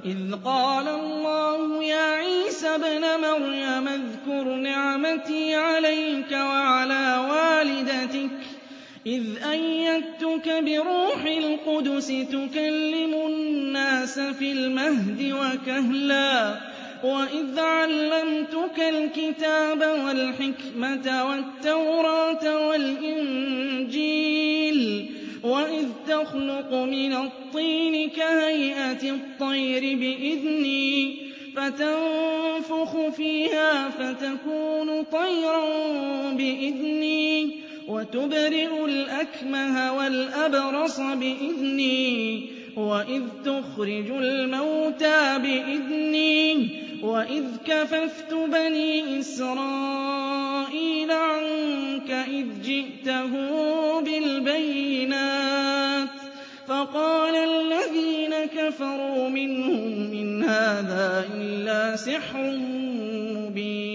إذ قال الله يا عيسى ابْنَ مَرْيَمَ اذْكُرْ نِعْمَتِي عَلَيْكَ وعلى والدتك إذ أيدتك بروح القدس تكلم الناس في المهد وكهلا وإذ علمتك الكتاب والحكمة والتوراة والإنجيل وإذ تخلق من الطين كهيئة الطير بإذني فتنفخ فيها فتكون طيرا بإذني وتبرئ الأكمه والأبرص بإذني وإذ تخرج الموتى بإذني وإذ كففت بني إسرائيل عنك إذ جئتهم بالبينات فقال الذين كفروا منهم إن هذا إلا سحر مبين